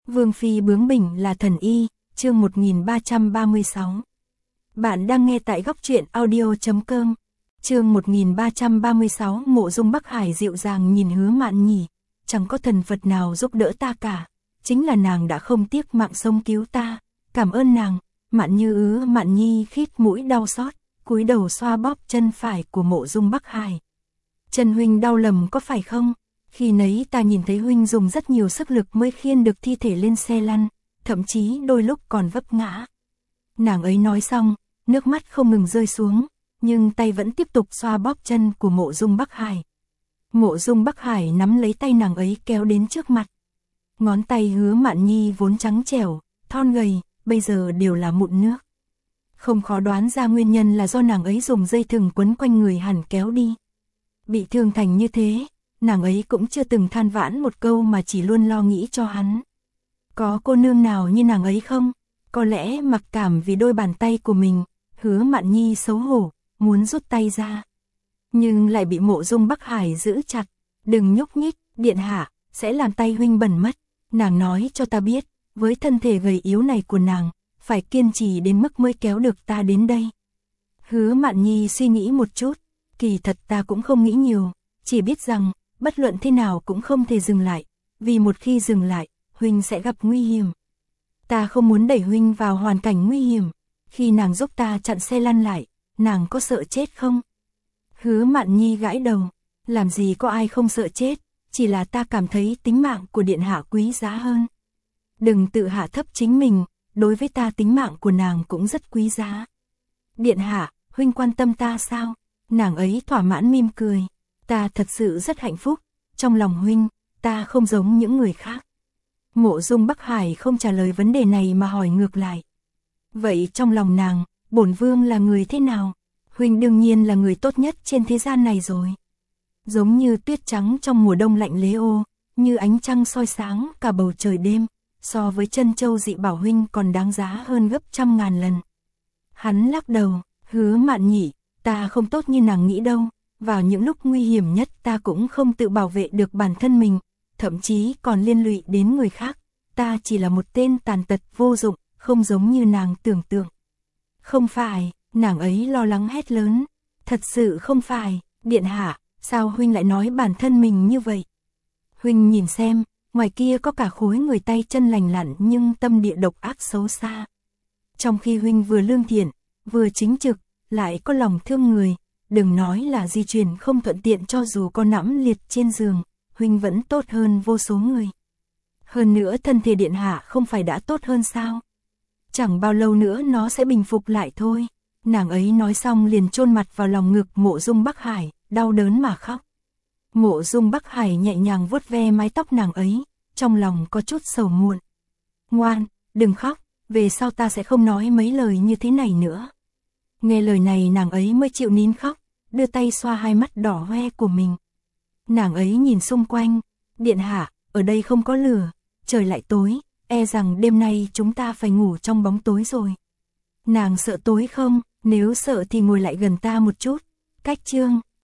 Vương phi bướng bỉnh là thần y, chương 1336. Bạn đang nghe tại góc truyện audio.com. Chương 1336. Mộ Dung Bắc Hải dịu dàng nhìn Hứa Mạn Nhi, chẳng có thần Phật nào giúp đỡ ta cả, chính là nàng đã không tiếc mạng sống cứu ta, cảm ơn nàng. Mạn Nhi khít mũi đau xót, cúi đầu xoa bóp chân phải của Mộ Dung Bắc Hải. Chân huynh đau lầm có phải không? Khi nấy ta nhìn thấy huynh dùng rất nhiều sức lực mới khiêng được thi thể lên xe lăn, thậm chí đôi lúc còn vấp ngã. Nàng ấy nói xong, nước mắt không ngừng rơi xuống, nhưng tay vẫn tiếp tục xoa bóp chân của Mộ Dung Bắc Hải. Mộ Dung Bắc Hải nắm lấy tay nàng ấy kéo đến trước mặt. Ngón tay Hứa Mạn Nhi vốn trắng trẻo, thon gầy, bây giờ đều là mụn nước. Không khó đoán ra nguyên nhân là do nàng ấy dùng dây thừng quấn quanh người hắn kéo đi. Bị thương thành như thế, nàng ấy cũng chưa từng than vãn một câu mà chỉ luôn lo nghĩ cho hắn. Có cô nương nào như nàng ấy không? Có lẽ mặc cảm vì đôi bàn tay của mình, Hứa Mạn Nhi xấu hổ, muốn rút tay ra. Nhưng lại bị Mộ Dung Bắc Hải giữ chặt. Đừng nhúc nhích, điện hạ, sẽ làm tay huynh bẩn mất. Nàng nói cho ta biết, với thân thể gầy yếu này của nàng, phải kiên trì đến mức mới kéo được ta đến đây. Hứa Mạn Nhi suy nghĩ một chút, kỳ thật ta cũng không nghĩ nhiều, chỉ biết rằng, bất luận thế nào cũng không thể dừng lại, vì một khi dừng lại, huynh sẽ gặp nguy hiểm. Ta không muốn đẩy huynh vào hoàn cảnh nguy hiểm. Khi nàng giúp ta chặn xe lăn lại, nàng có sợ chết không? Hứa Mạn Nhi gãi đầu, làm gì có ai không sợ chết, chỉ là ta cảm thấy tính mạng của điện hạ quý giá hơn. Đừng tự hạ thấp chính mình, đối với ta tính mạng của nàng cũng rất quý giá. Điện hạ, huynh quan tâm ta sao? Nàng ấy thỏa mãn mỉm cười. Ta thật sự rất hạnh phúc, trong lòng huynh, ta không giống những người khác. Mộ Dung Bắc Hải không trả lời vấn đề này mà hỏi ngược lại. Vậy trong lòng nàng, bổn vương là người thế nào? Huynh đương nhiên là người tốt nhất trên thế gian này rồi. Giống như tuyết trắng trong mùa đông lạnh lẽo, như ánh trăng soi sáng cả bầu trời đêm, so với chân châu dị bảo huynh còn đáng giá hơn gấp trăm ngàn lần. Hắn lắc đầu, Hứa Mạn Nhi, ta không tốt như nàng nghĩ đâu. Vào những lúc nguy hiểm nhất ta cũng không tự bảo vệ được bản thân mình, thậm chí còn liên lụy đến người khác. Ta chỉ là một tên tàn tật vô dụng, không giống như nàng tưởng tượng. Không phải, nàng ấy lo lắng hét lớn. Thật sự không phải, điện hạ, sao huynh lại nói bản thân mình như vậy? Huynh nhìn xem, ngoài kia có cả khối người tay chân lành lặn nhưng tâm địa độc ác xấu xa. Trong khi huynh vừa lương thiện, vừa chính trực, lại có lòng thương người. Đừng nói là di chuyển không thuận tiện, cho dù có nằm liệt trên giường, huynh vẫn tốt hơn vô số người. Hơn nữa thân thể điện hạ không phải đã tốt hơn sao? Chẳng bao lâu nữa nó sẽ bình phục lại thôi. Nàng ấy nói xong liền chôn mặt vào lòng ngực Mộ Dung Bắc Hải, đau đớn mà khóc. Mộ Dung Bắc Hải nhẹ nhàng vuốt ve mái tóc nàng ấy, trong lòng có chút sầu muộn. Ngoan, đừng khóc, về sau ta sẽ không nói mấy lời như thế này nữa. Nghe lời này nàng ấy mới chịu nín khóc, đưa tay xoa hai mắt đỏ hoe của mình. Nàng ấy nhìn xung quanh, điện hạ, ở đây không có lửa, trời lại tối, e rằng đêm nay chúng ta phải ngủ trong bóng tối rồi. Nàng sợ tối không? Nếu sợ thì ngồi lại gần ta một chút. Cách chương